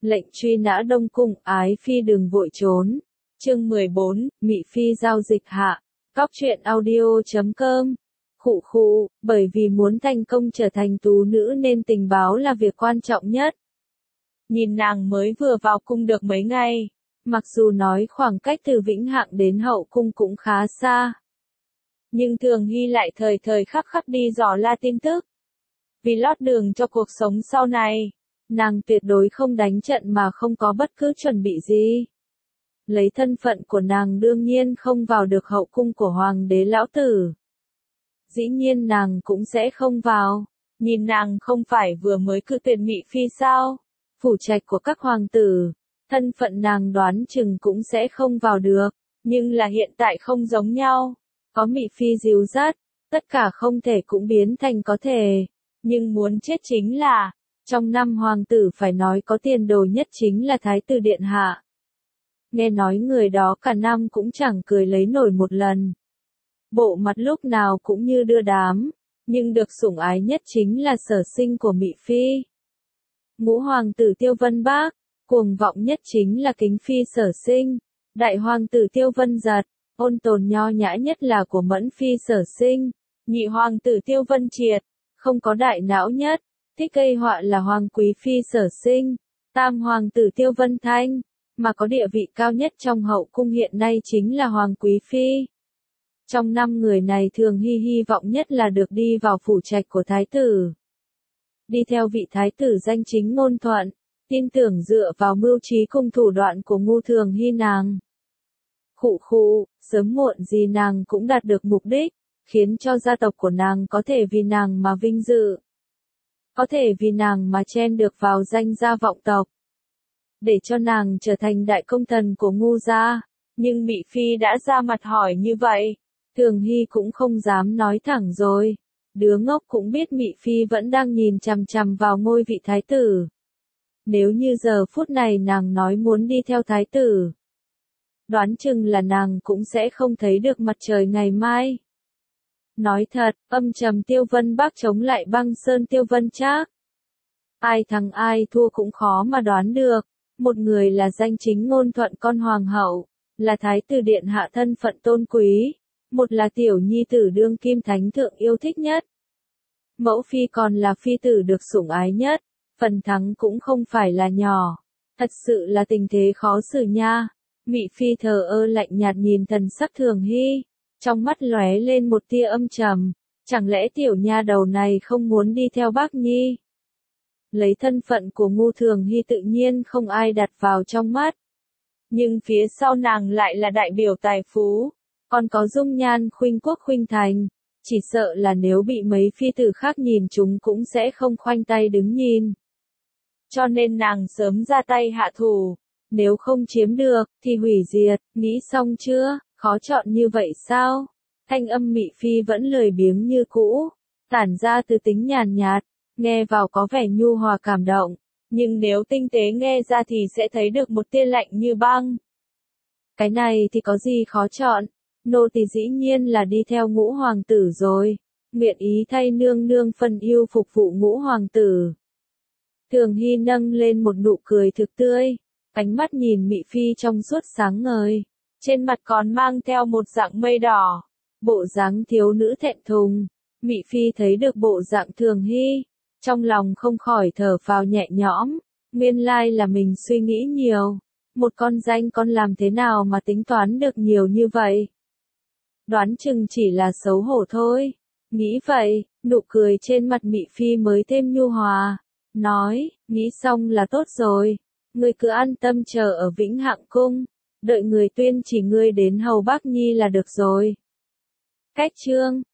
Lệnh truy nã Đông Cung, ái phi đừng vội trốn. Chương 14, Mị Phi giao dịch hạ. Cóc truyện audio.com. Khụ khụ, bởi vì muốn thành công trở thành tú nữ nên tình báo là việc quan trọng nhất. Nhìn nàng mới vừa vào cung được mấy ngày, mặc dù nói khoảng cách từ Vĩnh Hạng đến hậu cung cũng khá xa, nhưng Thường Hy lại thời thời khắc khắc đi dò la tin tức. Vì lót đường cho cuộc sống sau này, nàng tuyệt đối không đánh trận mà không có bất cứ chuẩn bị gì. Lấy thân phận của nàng đương nhiên không vào được hậu cung của hoàng đế lão tử. Dĩ nhiên nàng cũng sẽ không vào. Nhìn nàng không phải vừa mới cự tuyệt Mị Phi sao? Phủ trạch của các hoàng tử, thân phận nàng đoán chừng cũng sẽ không vào được. Nhưng là hiện tại không giống nhau. Có Mị Phi dìu dắt, tất cả không thể cũng biến thành có thể. Nhưng muốn chết chính là, trong năm hoàng tử phải nói có tiền đồ nhất chính là Thái tử Điện Hạ. Nghe nói người đó cả năm cũng chẳng cười lấy nổi một lần. Bộ mặt lúc nào cũng như đưa đám, nhưng được sủng ái nhất chính là sở sinh của Mị Phi. Ngũ hoàng tử Tiêu Vân Bác, cuồng vọng nhất chính là Kính Phi sở sinh. Đại hoàng tử Tiêu Vân Giật, ôn tồn nho nhã nhất là của Mẫn Phi sở sinh. Nhị hoàng tử Tiêu Vân Triệt, không có đại não nhất, thích gây họa là Hoàng Quý Phi sở sinh. Tam hoàng tử Tiêu Vân Thanh, mà có địa vị cao nhất trong hậu cung hiện nay chính là Hoàng Quý Phi. Trong 5 người này Thường Hy hy vọng nhất là được đi vào phủ trạch của thái tử. Đi theo vị thái tử danh chính ngôn thuận, tin tưởng dựa vào mưu trí cùng thủ đoạn của ngu Thường Hy nàng. Khụ khụ, sớm muộn gì nàng cũng đạt được mục đích, khiến cho gia tộc của nàng có thể vì nàng mà vinh dự. Có thể vì nàng mà chen được vào danh gia vọng tộc. Để cho nàng trở thành đại công thần của ngu gia. Nhưng Mị Phi đã ra mặt hỏi như vậy, Thường Hy cũng không dám nói thẳng rồi. Đứa ngốc cũng biết Mị Phi vẫn đang nhìn chằm chằm vào ngôi vị thái tử. Nếu như giờ phút này nàng nói muốn đi theo thái tử, đoán chừng là nàng cũng sẽ không thấy được mặt trời ngày mai. Nói thật, âm trầm Tiêu Vân Bác chống lại Băng Sơn Tiêu Vân Trác. Ai thắng ai thua cũng khó mà đoán được. Một người là danh chính ngôn thuận con hoàng hậu, là thái tử điện hạ thân phận tôn quý. Một là tiểu nhi tử đương kim thánh thượng yêu thích nhất. Mẫu phi còn là phi tử được sủng ái nhất. Phần thắng cũng không phải là nhỏ. Thật sự là tình thế khó xử nha. Mị Phi thờ ơ lạnh nhạt nhìn thần sắc Thường Hy. Trong mắt lóe lên một tia âm trầm. Chẳng lẽ tiểu nha đầu này không muốn đi theo bác nhi? Lấy thân phận của ngu Thường Hy tự nhiên không ai đặt vào trong mắt. Nhưng phía sau nàng lại là đại biểu tài phú. Còn có dung nhan khuynh quốc khuynh thành. Chỉ sợ là nếu bị mấy phi tử khác nhìn chúng cũng sẽ không khoanh tay đứng nhìn. Cho nên nàng sớm ra tay hạ thủ. Nếu không chiếm được, thì hủy diệt. Nghĩ xong chưa? Khó chọn như vậy sao? Thanh âm Mị Phi vẫn lười biếng như cũ. Tản ra từ tính nhàn nhạt. Nghe vào có vẻ nhu hòa cảm động. Nhưng nếu tinh tế nghe ra thì sẽ thấy được một tia lạnh như băng. Cái này thì có gì khó chọn? Nô tỳ dĩ nhiên là đi theo ngũ hoàng tử rồi. Nguyện ý thay nương nương phân ưu phục vụ ngũ hoàng tử. Thường Hy nâng lên một nụ cười thực tươi. Ánh mắt nhìn Mị Phi trong suốt sáng ngời. Trên mặt còn mang theo một dạng mây đỏ. Bộ dáng thiếu nữ thẹn thùng. Mị Phi thấy được bộ dạng Thường Hy. Trong lòng không khỏi thở phào nhẹ nhõm. Nguyên lai là mình suy nghĩ nhiều. Một con danh con làm thế nào mà tính toán được nhiều như vậy? Đoán chừng chỉ là xấu hổ thôi. Nghĩ vậy, nụ cười trên mặt Mị Phi mới thêm nhu hòa. Nói, nghĩ xong là tốt rồi. Ngươi cứ an tâm chờ ở Vĩnh Hạng cung. Đợi người tuyên chỉ ngươi đến hầu bác nhi là được rồi. Cách chương